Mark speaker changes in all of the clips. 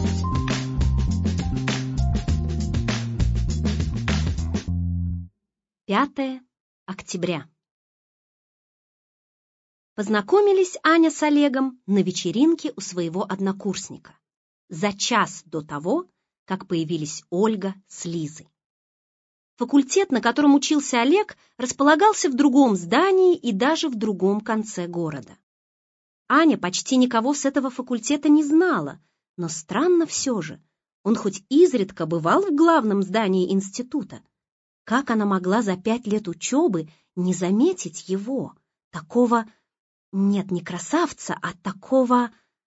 Speaker 1: 5 октября. Познакомились Аня с Олегом на вечеринке у своего однокурсника за час до того, как появились Ольга с Лизой. Факультет, на котором учился Олег, располагался в другом здании и даже в другом конце города. Аня почти никого с этого факультета не знала, но странно все же, он хоть изредка бывал в главном здании института. Как она могла за 5 лет учебы не заметить его, такого, нет, не красавца, а такого...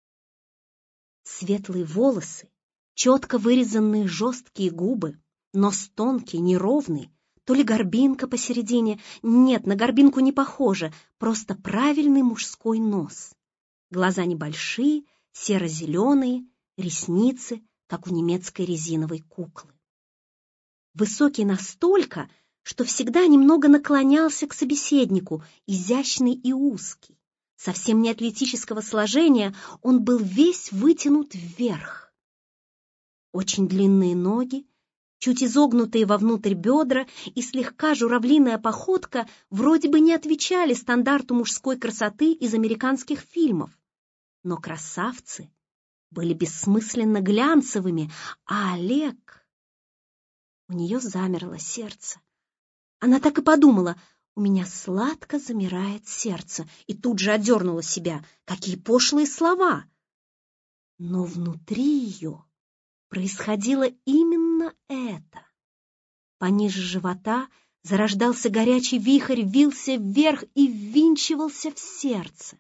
Speaker 1: Светлые волосы, четко вырезанные жесткие губы, нос тонкий, неровный, то ли горбинка посередине, нет, на горбинку не похоже, просто правильный мужской нос. Глаза небольшие, серо-зеленые, ресницы, как у немецкой резиновой куклы. Высокий настолько, что всегда немного наклонялся к собеседнику, изящный и узкий. Совсем не атлетического сложения, он был весь вытянут вверх. Очень длинные ноги, чуть изогнутые вовнутрь бедра и слегка журавлиная походка вроде бы не отвечали стандарту мужской красоты из американских фильмов. Но красавцы были бессмысленно глянцевыми, а Олег... У нее замерло сердце. Она так и подумала, у меня сладко замирает сердце, и тут же одернула себя. Какие пошлые слова! Но внутри ее происходило именно это. Пониже живота зарождался горячий вихрь, вился вверх и ввинчивался в сердце.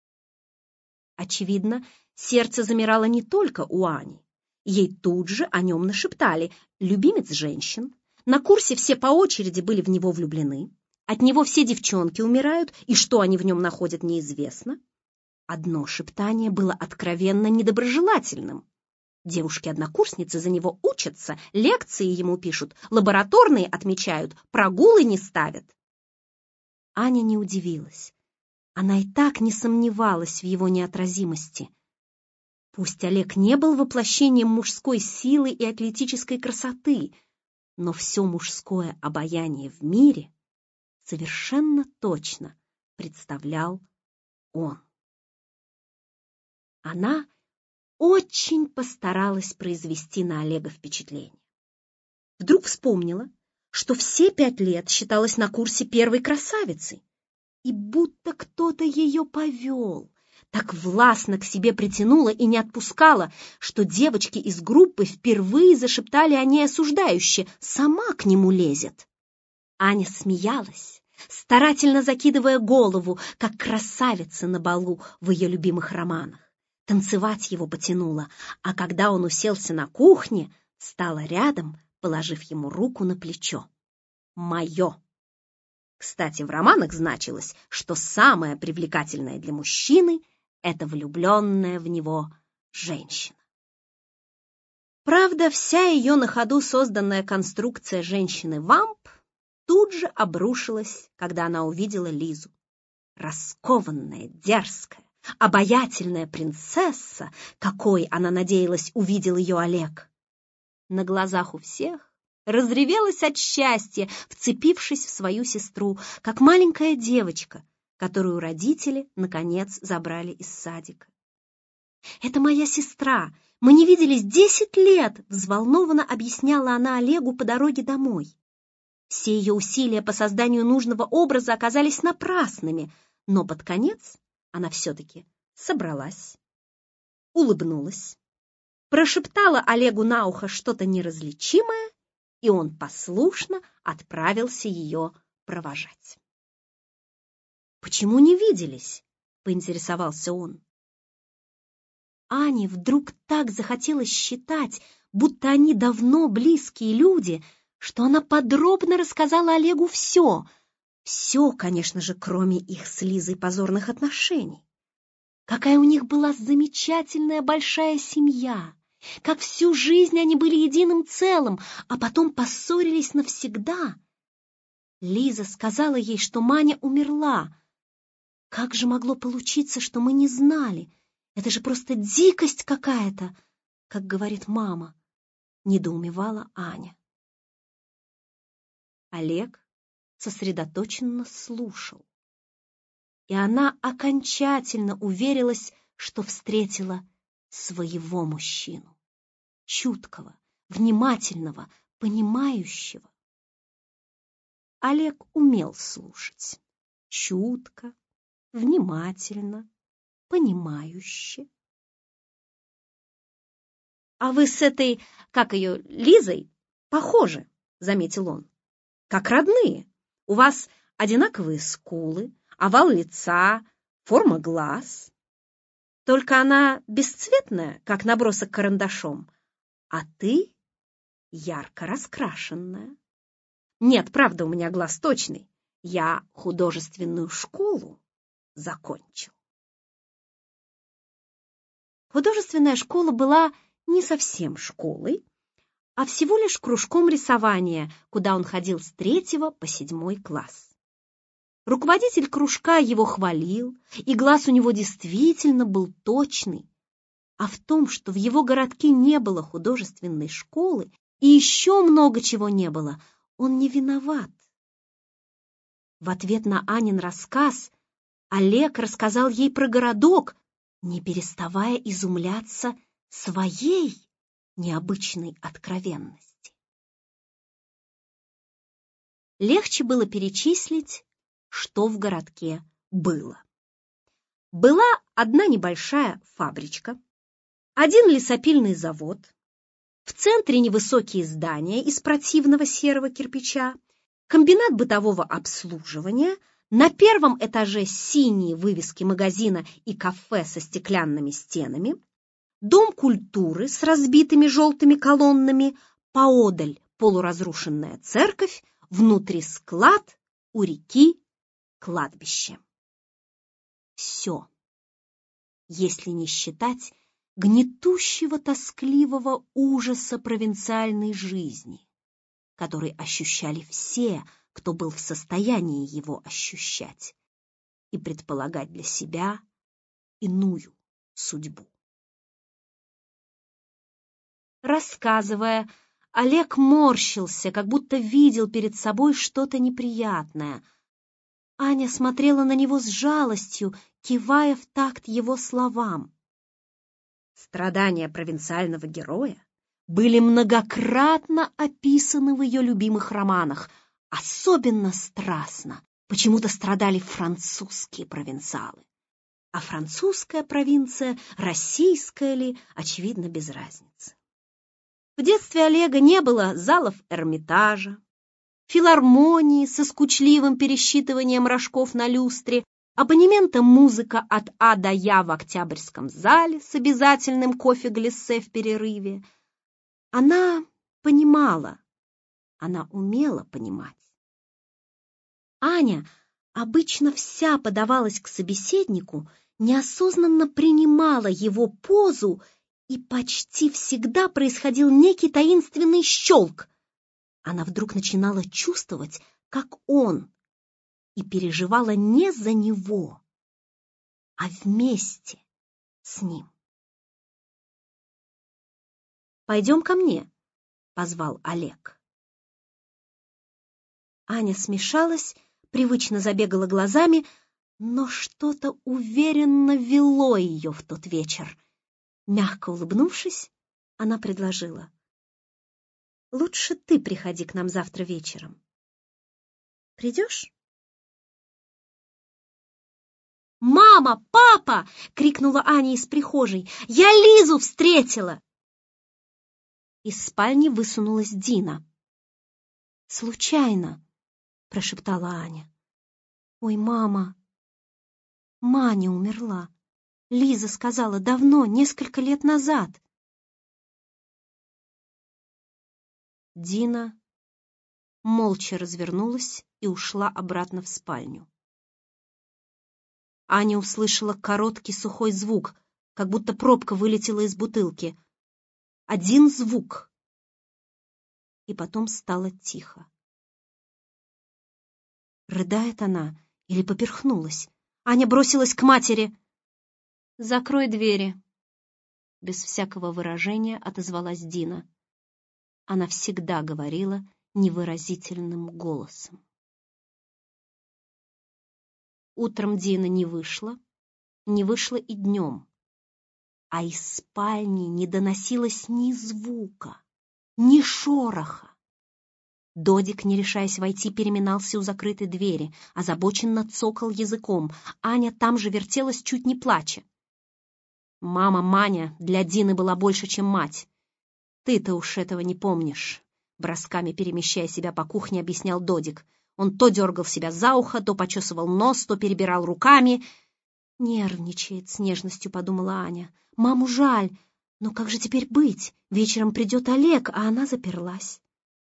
Speaker 1: Очевидно, сердце замирало не только у Ани. Ей тут же о нем нашептали. Любимец женщин. На курсе все по очереди были в него влюблены. От него все девчонки умирают, и что они в нем находят, неизвестно. Одно шептание было откровенно недоброжелательным. Девушки-однокурсницы за него учатся, лекции ему пишут, лабораторные отмечают, прогулы не ставят. Аня не удивилась. Она и так не сомневалась в его неотразимости. Пусть Олег не был воплощением мужской силы и атлетической красоты, но все мужское обаяние в мире совершенно точно представлял он. Она очень постаралась произвести на Олега впечатление. Вдруг вспомнила, что все 5 лет считалась на курсе первой красавицей, и будто кто-то ее повел. Так властно к себе притянула и не отпускала, что девочки из группы впервые зашептали о ней осуждающе, сама к нему лезет. Аня смеялась, старательно закидывая голову, как красавица на балу в ее любимых романах. Танцевать его потянула, а когда он уселся на кухне, стала рядом, положив ему руку на плечо. «Мое». Кстати, в романах значилось, что самое привлекательное для мужчины — это влюбленная в него женщина. Правда, вся ее на ходу созданная конструкция женщины-вамп тут же обрушилась, когда она увидела Лизу. Раскованная, дерзкая, обаятельная принцесса, какой, она надеялась, увидел ее Олег. На глазах у всех разревелась от счастья, вцепившись в свою сестру, как маленькая девочка, которую родители, наконец, забрали из садика. «Это моя сестра, мы не виделись 10 лет!» — взволнованно объясняла она Олегу по дороге домой. Все ее усилия по созданию нужного образа оказались напрасными, но под конец она все-таки собралась, улыбнулась, прошептала Олегу на ухо что-то неразличимое, и он послушно отправился ее провожать. «Почему не виделись?» — поинтересовался он. Ане вдруг так захотелось считать, будто они давно близкие люди, что она подробно рассказала Олегу все, конечно же, кроме их с Лизой позорных отношений. Какая у них была замечательная большая семья, как всю жизнь они были единым целым, а потом поссорились навсегда. Лиза сказала ей, что Маня умерла. Как же могло получиться, что мы не знали? Это же просто дикость какая-то. как говорит мама, недоумевала Аня. Олег сосредоточенно слушал, и она окончательно уверилась, что встретила своего мужчину, чуткого, внимательного, понимающего. Олег умел слушать чутко, внимательно, понимающе. «А вы с этой, как ее, Лизой, похожи», — заметил он, — «как родные. У вас одинаковые скулы, овал лица, форма глаз. Только она бесцветная, как набросок карандашом, а ты ярко раскрашенная. Нет, правда, у меня глаз точный. Я художественную школу закончил». Художественная школа была не совсем школой, а всего лишь кружком рисования, куда он ходил с 3 по 7 класс. Руководитель кружка его хвалил, и глаз у него действительно был точный. А в том, что в его городке не было художественной школы и еще много чего не было, он не виноват. В ответ на Анин рассказ Олег рассказал ей про городок, не переставая изумляться своей необычной откровенности. Легче было перечислить, что в городке было. Была одна небольшая фабричка, один лесопильный завод, в центре невысокие здания из противного серого кирпича, комбинат бытового обслуживания, на 1 этаже синие вывески магазина и кафе со стеклянными стенами, дом культуры с разбитыми желтыми колоннами, поодаль полуразрушенная церковь, внутри склад, у реки кладбище. Все, если не считать гнетущего тоскливого ужаса провинциальной жизни, который ощущали все, кто был в состоянии его ощущать и предполагать для себя иную судьбу. Рассказывая, Олег морщился, как будто видел перед собой что-то неприятное. Аня смотрела на него с жалостью, кивая в такт его словам. Страдания провинциального героя были многократно описаны в ее любимых романах. Особенно страстно почему-то страдали французские провинциалы. А французская провинция, российская ли, очевидно, без разницы. В детстве Олега не было залов Эрмитажа, филармонии со скучливым пересчитыванием рожков на люстре, абонемента «Музыка от А до Я» в Октябрьском зале с обязательным кофе-глиссе в перерыве. Она понимала, она умела понимать. Аня обычно вся подавалась к собеседнику, неосознанно принимала его позу, и почти всегда происходил некий таинственный щелк. Она вдруг начинала чувствовать, как он, и переживала не за него, а вместе с ним. «Пойдем ко мне», — позвал Олег. Аня смешалась, привычно забегала глазами, но что-то уверенно вело ее в тот вечер. Мягко улыбнувшись, она предложила: «Лучше ты приходи к нам завтра вечером. Придешь?» «Мама! Папа!» — крикнула Аня из прихожей. «Я Лизу встретила!» Из спальни высунулась Дина. «Случайно», — прошептала Аня. «Ой, мама, Маня умерла. Лиза сказала давно, несколько лет назад». Дина молча развернулась и ушла обратно в спальню. Аня услышала короткий сухой звук, как будто пробка вылетела из бутылки. Один звук. И потом стало тихо. Рыдает она или поперхнулась? Аня бросилась к матери. «Закрой двери», без всякого выражения отозвалась Дина. Она всегда говорила невыразительным голосом. Утром Дина не вышла и днем, а из спальни не доносилось ни звука, ни шороха. Додик, не решаясь войти, переминался у закрытой двери, озабоченно цокал языком. Аня там же вертелась, чуть не плача. Мама Маня для Дины была больше, чем мать. Ты-то уж этого не помнишь. Бросками перемещая себя по кухне, объяснял Додик. Он то дергал себя за ухо, то почесывал нос, то перебирал руками. «Нервничает», — с нежностью подумала Аня. «Маму жаль, но как же теперь быть? Вечером придет Олег, а она заперлась».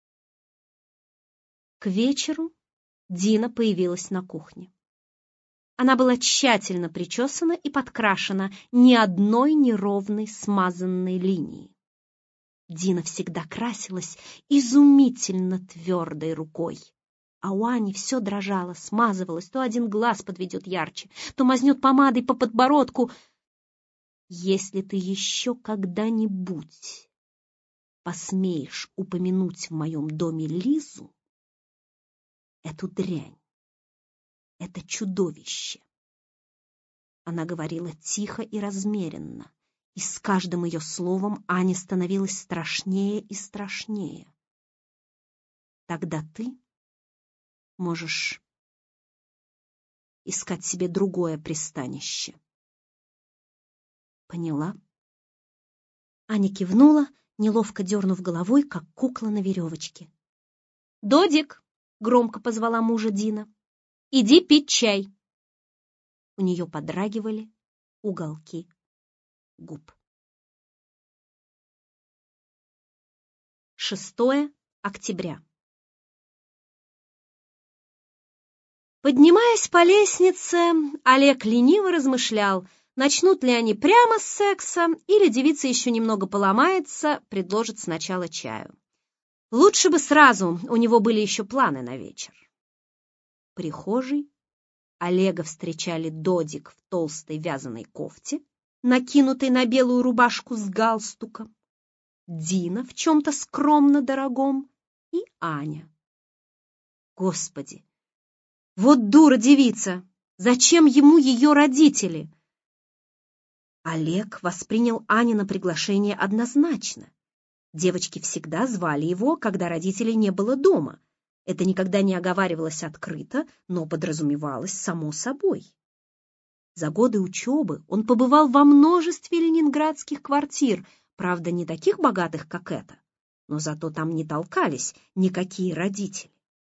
Speaker 1: К вечеру Дина появилась на кухне. Она была тщательно причесана и подкрашена, ни одной неровной смазанной линии. Дина всегда красилась изумительно твердой рукой. А у Ани все дрожало, смазывалось, то один глаз подведет ярче, то мазнет помадой по подбородку. «Если ты еще когда-нибудь посмеешь упомянуть в моем доме Лизу, эту дрянь, это чудовище». Она говорила тихо и размеренно, и с каждым ее словом Ане становилось страшнее и страшнее. «Тогда ты можешь искать себе другое пристанище. Поняла?» Аня кивнула, неловко дернув головой, как кукла на веревочке. «Додик!» — громко позвала мужа Дина. «Иди пить чай!» У нее подрагивали уголки губ. 6 октября. Поднимаясь по лестнице, Олег лениво размышлял, начнут ли они прямо с секса, или девица еще немного поломается, предложит сначала чаю. Лучше бы сразу, у него были еще планы на вечер. В прихожей Олега встречали Додик в толстой вязаной кофте, накинутой на белую рубашку с галстуком, Дина в чем-то скромно дорогом и Аня. Господи! Вот дура девица! Зачем ему ее родители? Олег воспринял Анино приглашение однозначно. Девочки всегда звали его, когда родителей не было дома. Это никогда не оговаривалось открыто, но подразумевалось само собой. За годы учебы он побывал во множестве ленинградских квартир, правда, не таких богатых, как эта, но зато там не толкались никакие родители.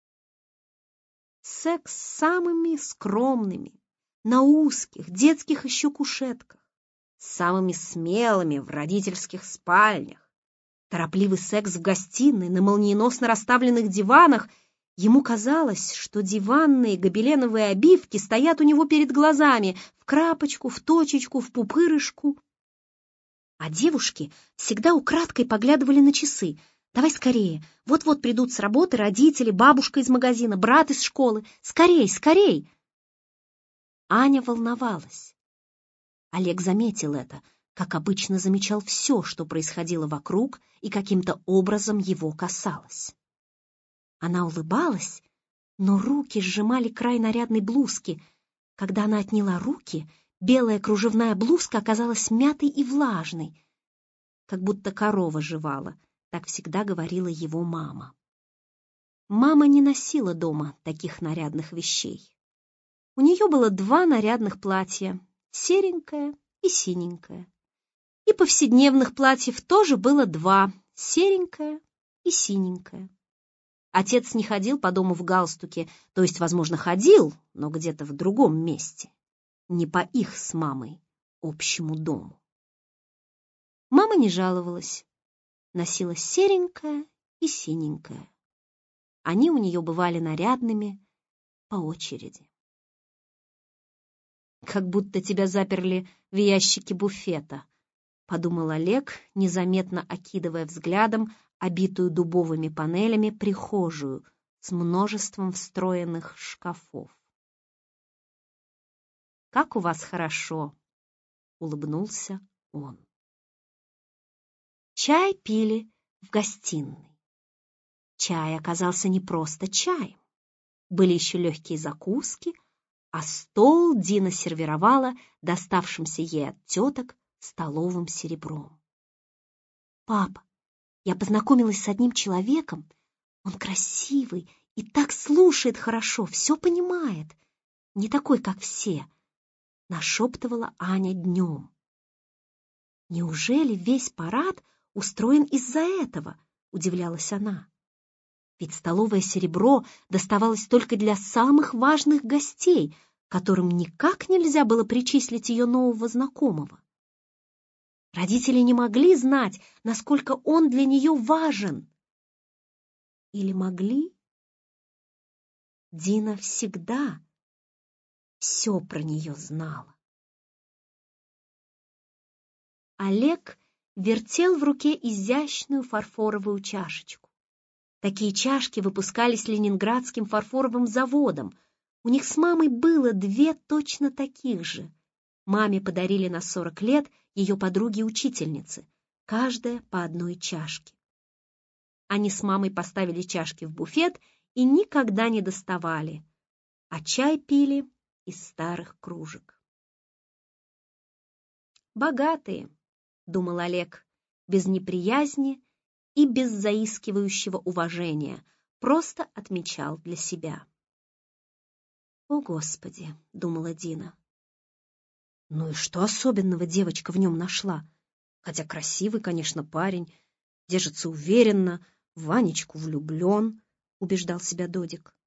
Speaker 1: Секс с самыми скромными, на узких, детских еще кушетках, с самыми смелыми в родительских спальнях, торопливый секс в гостиной, на молниеносно расставленных диванах. Ему казалось, что диванные гобеленовые обивки стоят у него перед глазами, в крапочку, в точечку, в пупырышку. А девушки всегда украдкой поглядывали на часы. «Давай скорее, вот-вот придут с работы родители, бабушка из магазина, брат из школы. Скорей, скорей!» Аня волновалась. Олег заметил это, как обычно замечал все, что происходило вокруг и каким-то образом его касалось. Она улыбалась, но руки сжимали край нарядной блузки. Когда она отняла руки, белая кружевная блузка оказалась мятой и влажной, как будто корова жевала, так всегда говорила его мама. Мама не носила дома таких нарядных вещей. У нее было 2 нарядных платья, серенькое и синенькое. И повседневных платьев тоже было 2, серенькое и синенькое. Отец не ходил по дому в галстуке, то есть, возможно, ходил, но где-то в другом месте, не по их с мамой общему дому. Мама не жаловалась, носила серенькое и синенькое. Они у нее бывали нарядными по очереди. «Как будто тебя заперли в ящике буфета», — подумал Олег, незаметно окидывая взглядом обитую дубовыми панелями прихожую с множеством встроенных шкафов. «Как у вас хорошо!» — улыбнулся он. Чай пили в гостиной. Чай оказался не просто чаем. Были еще легкие закуски, а стол Дина сервировала доставшимся ей от теток столовым серебром. «Папа, я познакомилась с одним человеком. Он красивый и так слушает хорошо, все понимает. Не такой, как все», — нашептывала Аня днем. «Неужели весь парад устроен из-за этого?» — удивлялась она. Ведь столовое серебро доставалось только для самых важных гостей, которым никак нельзя было причислить ее нового знакомого. Родители не могли знать, насколько он для нее важен. Или могли? Дина всегда все про нее знала. Олег вертел в руке изящную фарфоровую чашечку. Такие чашки выпускались Ленинградским фарфоровым заводом. У них с мамой было 2 точно таких же. Маме подарили на 40 лет ее подруги-учительницы, каждая по одной чашке. Они с мамой поставили чашки в буфет и никогда не доставали, а чай пили из старых кружек. «Богатые», — думал Олег, без неприязни и без заискивающего уважения, просто отмечал для себя. «О, Господи!» — думала Дина. Ну и что особенного девочка в нем нашла? Хотя красивый, конечно, парень, держится уверенно, в Ванечку влюблен, убеждал себя Додик.